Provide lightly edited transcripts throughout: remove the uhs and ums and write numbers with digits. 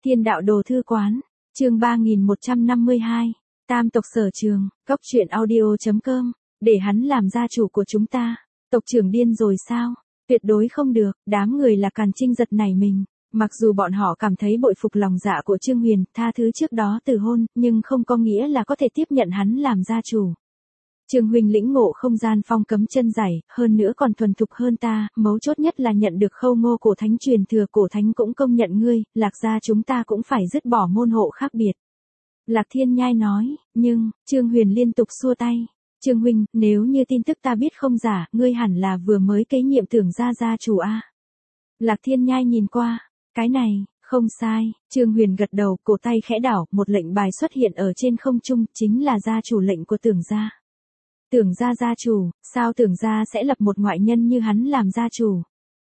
Thiên đạo đồ thư quán, chương 3152, Tam tộc Sở Trường, Cốc truyện audio.com, để hắn làm gia chủ của chúng ta. Tộc trưởng điên rồi sao? Tuyệt đối không được, đám người là Càn Trinh giật nảy mình. Mặc dù bọn họ cảm thấy bội phục lòng dạ của Trương Huyền, tha thứ trước đó từ hôn, nhưng không có nghĩa là có thể tiếp nhận hắn làm gia chủ. Trương huynh lĩnh ngộ không gian phong cấm chân giải, hơn nữa còn thuần thục hơn ta, mấu chốt nhất là nhận được Khâu Ngô cổ thánh truyền thừa, cổ thánh cũng công nhận ngươi, Lạc gia chúng ta cũng phải dứt bỏ môn hộ khác biệt. Lạc Thiên Nhai nói, nhưng, Trương Huyền liên tục xua tay. Trương huynh, nếu như tin tức ta biết không giả, ngươi hẳn là vừa mới kế nhiệm tưởng gia chủ a. Lạc Thiên Nhai nhìn qua, cái này, không sai, Trương Huyền gật đầu, cổ tay khẽ đảo, một lệnh bài xuất hiện ở trên không trung, chính là gia chủ lệnh của tưởng gia. Tưởng gia gia chủ, sao tưởng gia sẽ lập một ngoại nhân như hắn làm gia chủ?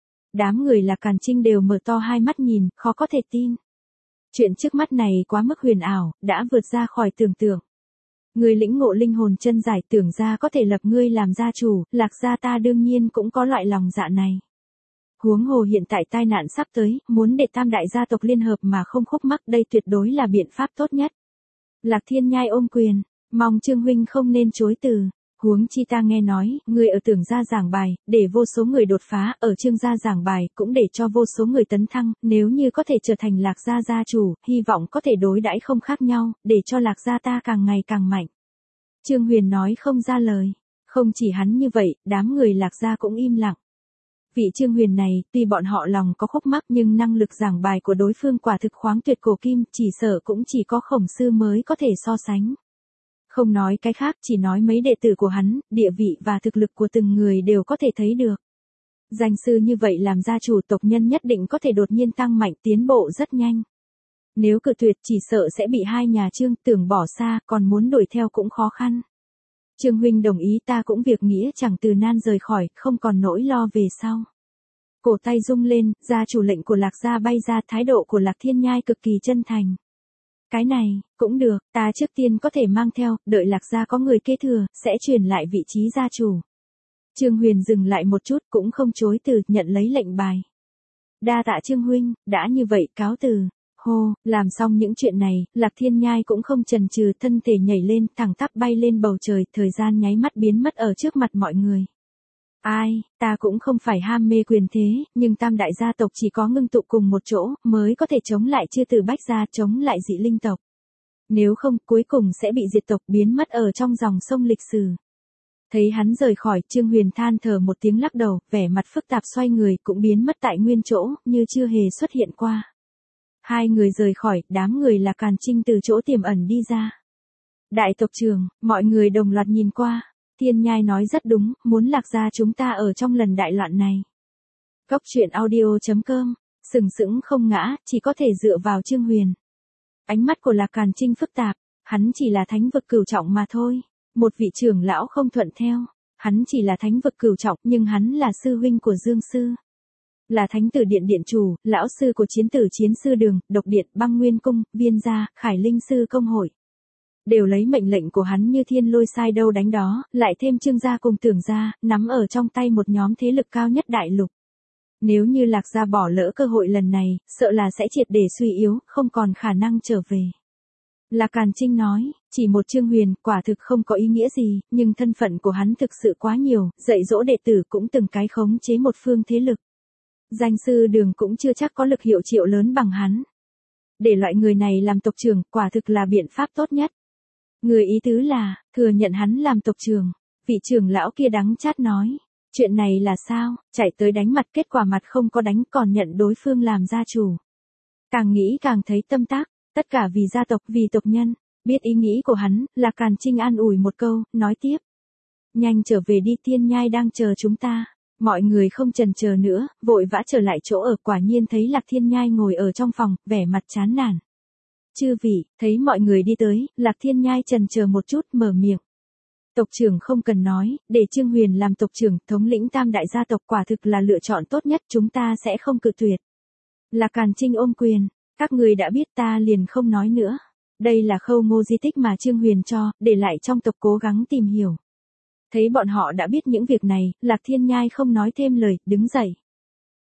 Đám người là Càn Trinh đều mở to hai mắt nhìn, khó có thể tin. Chuyện trước mắt này quá mức huyền ảo, đã vượt ra khỏi tưởng tượng. Người lĩnh ngộ linh hồn chân giải, tưởng gia có thể lập ngươi làm gia chủ, Lạc gia ta đương nhiên cũng có loại lòng dạ này. Huống hồ hiện tại tai nạn sắp tới, muốn để tam đại gia tộc liên hợp mà không khúc mắc, đây tuyệt đối là biện pháp tốt nhất. Lạc Thiên Nhai ôm quyền, mong Trương huynh không nên chối từ. Huống chi ta nghe nói, người ở tưởng gia giảng bài, để vô số người đột phá, ở Trương gia giảng bài, cũng để cho vô số người tấn thăng, nếu như có thể trở thành Lạc gia gia chủ, hy vọng có thể đối đãi không khác nhau, để cho Lạc gia ta càng ngày càng mạnh. Trương Huyền nói không ra lời, không chỉ hắn như vậy, đám người Lạc gia cũng im lặng. Vị Trương Huyền này, tuy bọn họ lòng có khúc mắc nhưng năng lực giảng bài của đối phương quả thực khoáng tuyệt cổ kim, chỉ sợ cũng chỉ có Khổng sư mới có thể so sánh. Không nói cái khác, chỉ nói mấy đệ tử của hắn, địa vị và thực lực của từng người đều có thể thấy được. Danh sư như vậy làm gia chủ, tộc nhân nhất định có thể đột nhiên tăng mạnh, tiến bộ rất nhanh. Nếu cự tuyệt chỉ sợ sẽ bị hai nhà Trương tưởng bỏ xa, còn muốn đuổi theo cũng khó khăn. Trương huynh đồng ý, ta cũng việc nghĩa chẳng từ nan rời khỏi, không còn nỗi lo về sau. Cổ tay rung lên, gia chủ lệnh của Lạc gia bay ra, thái độ của Lạc Thiên Nhai cực kỳ chân thành. Cái này, cũng được, ta trước tiên có thể mang theo, đợi Lạc gia có người kế thừa, sẽ truyền lại vị trí gia chủ. Trương Huyền dừng lại một chút, cũng không chối từ, nhận lấy lệnh bài. Đa tạ Trương huynh, đã như vậy, cáo từ. Hô, làm xong những chuyện này, Lạc Thiên Nhai cũng không chần chừ, thân thể nhảy lên, thẳng tắp bay lên bầu trời, thời gian nháy mắt biến mất ở trước mặt mọi người. Ai, ta cũng không phải ham mê quyền thế, nhưng tam đại gia tộc chỉ có ngưng tụ cùng một chỗ, mới có thể chống lại Chư Tử Bách gia, chống lại dị linh tộc. Nếu không, cuối cùng sẽ bị diệt tộc, biến mất ở trong dòng sông lịch sử. Thấy hắn rời khỏi, Trương Huyền than thở một tiếng lắc đầu, vẻ mặt phức tạp xoay người, cũng biến mất tại nguyên chỗ, như chưa hề xuất hiện qua. Hai người rời khỏi, đám người là Càn Trinh từ chỗ tiềm ẩn đi ra. Đại tộc trưởng, mọi người đồng loạt nhìn qua. Thiên Nhai nói rất đúng, muốn Lạc gia chúng ta ở trong lần đại loạn này. Cốc truyện audio.com, sừng sững không ngã, chỉ có thể dựa vào Trương Huyền. Ánh mắt của Lạc Càn Trinh phức tạp, hắn chỉ là thánh vực cửu trọng mà thôi. Một vị trưởng lão không thuận theo, hắn chỉ là thánh vực cửu trọng, nhưng hắn là sư huynh của Dương sư. Là thánh tử điện điện chủ, lão sư của chiến tử chiến sư đường, độc điện, băng nguyên cung, viên gia, khải linh sư công hội. Đều lấy mệnh lệnh của hắn như thiên lôi sai đâu đánh đó, lại thêm Trương gia cùng tưởng gia, nắm ở trong tay một nhóm thế lực cao nhất đại lục. Nếu như Lạc gia bỏ lỡ cơ hội lần này, sợ là sẽ triệt để suy yếu, không còn khả năng trở về. Lạc Càn Trinh nói, chỉ một Trương Huyền, quả thực không có ý nghĩa gì, nhưng thân phận của hắn thực sự quá nhiều, dạy dỗ đệ tử cũng từng cái khống chế một phương thế lực. Danh sư đường cũng chưa chắc có lực hiệu triệu lớn bằng hắn. Để loại người này làm tộc trưởng, quả thực là biện pháp tốt nhất. Người ý tứ là, thừa nhận hắn làm tộc trưởng. Vị trưởng lão kia đắng chát nói, chuyện này là sao, chạy tới đánh mặt, kết quả mặt không có đánh, còn nhận đối phương làm gia chủ. Càng nghĩ càng thấy tâm tác, tất cả vì gia tộc, vì tộc nhân. Biết ý nghĩ của hắn, là Càn Trinh an ủi một câu, nói tiếp. Nhanh trở về đi, Thiên Nhai đang chờ chúng ta. Mọi người không chần chờ nữa, vội vã trở lại chỗ ở, quả nhiên thấy Lạc Thiên Nhai ngồi ở trong phòng, vẻ mặt chán nản. Chư vị, thấy mọi người đi tới, Lạc Thiên Nhai chần chờ một chút, mở miệng. Tộc trưởng không cần nói, để Trương Huyền làm tộc trưởng, thống lĩnh tam đại gia tộc, quả thực là lựa chọn tốt nhất, chúng ta sẽ không cự tuyệt. Lạc Càn Trinh ôm quyền, các người đã biết, ta liền không nói nữa. Đây là Khâu Ngô di tích mà Trương Huyền cho, để lại trong tộc, cố gắng tìm hiểu. Thấy bọn họ đã biết những việc này, Lạc Thiên Nhai không nói thêm lời, đứng dậy.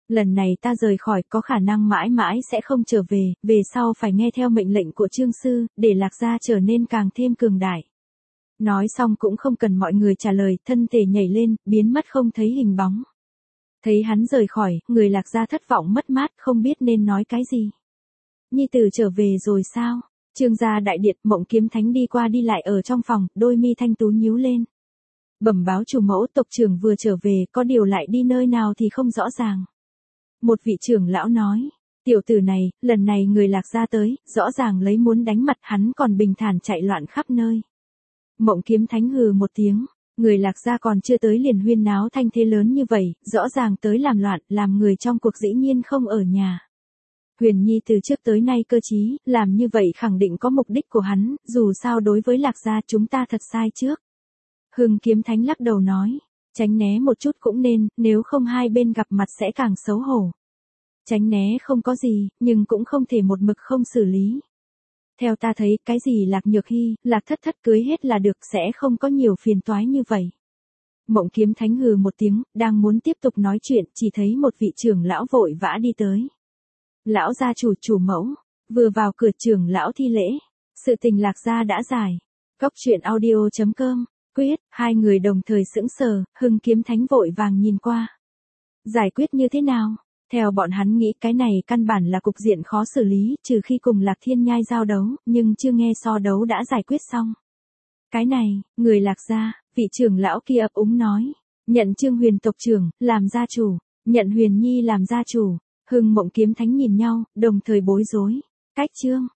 Lần này ta rời khỏi có khả năng mãi mãi sẽ không trở về sau phải nghe theo mệnh lệnh của Trương Sư, để Lạc gia trở nên càng thêm cường đại. Nói xong cũng không cần mọi người trả lời, thân thể nhảy lên, biến mất không thấy hình bóng. Thấy hắn rời khỏi, người Lạc gia thất vọng mất mát, không biết nên nói cái gì. Nhi tử trở về rồi sao? Trương gia đại điện, Mộng Kiếm Thánh đi qua đi lại ở trong phòng, đôi mi thanh tú nhíu lên. Bẩm báo chủ mẫu, tộc trưởng vừa trở về, có điều lại đi nơi nào thì không rõ ràng. Một vị trưởng lão nói, tiểu tử này, lần này người Lạc gia tới, rõ ràng lấy muốn đánh mặt, hắn còn bình thản chạy loạn khắp nơi. Mộng Kiếm Thánh hừ một tiếng, người Lạc gia còn chưa tới liền huyên náo thanh thế lớn như vậy, rõ ràng tới làm loạn, làm người trong cuộc dĩ nhiên không ở nhà. Huyền Nhi từ trước tới nay cơ trí, làm như vậy khẳng định có mục đích của hắn, dù sao đối với Lạc gia chúng ta thật sai trước. Hưng Kiếm Thánh lắc đầu nói, tránh né một chút cũng nên, nếu không hai bên gặp mặt sẽ càng xấu hổ. Tránh né không có gì, nhưng cũng không thể một mực không xử lý. Theo ta thấy, cái gì Lạc Nhược Hy, Lạc Thất Thất cưới hết là được, sẽ không có nhiều phiền toái như vậy. Mộng Kiếm Thánh hừ một tiếng, đang muốn tiếp tục nói chuyện, chỉ thấy một vị trưởng lão vội vã đi tới. Lão gia chủ, chủ mẫu, vừa vào cửa trưởng lão thi lễ. Sự tình Lạc gia đã giải. Cốc truyện audio.com, quyết, hai người đồng thời sững sờ, Hưng Kiếm Thánh vội vàng nhìn qua. Giải quyết như thế nào? Theo bọn hắn nghĩ cái này căn bản là cục diện khó xử lý, trừ khi cùng Lạc Thiên Nhai giao đấu, nhưng chưa nghe so đấu đã giải quyết xong. Cái này, người Lạc gia, vị trưởng lão kia ấp úng nói, nhận Trương Huyền tộc trưởng, làm gia chủ, nhận Huyền Nhi làm gia chủ. Hưng Mộng Kiếm Thánh nhìn nhau, đồng thời bối rối. Cách Trương,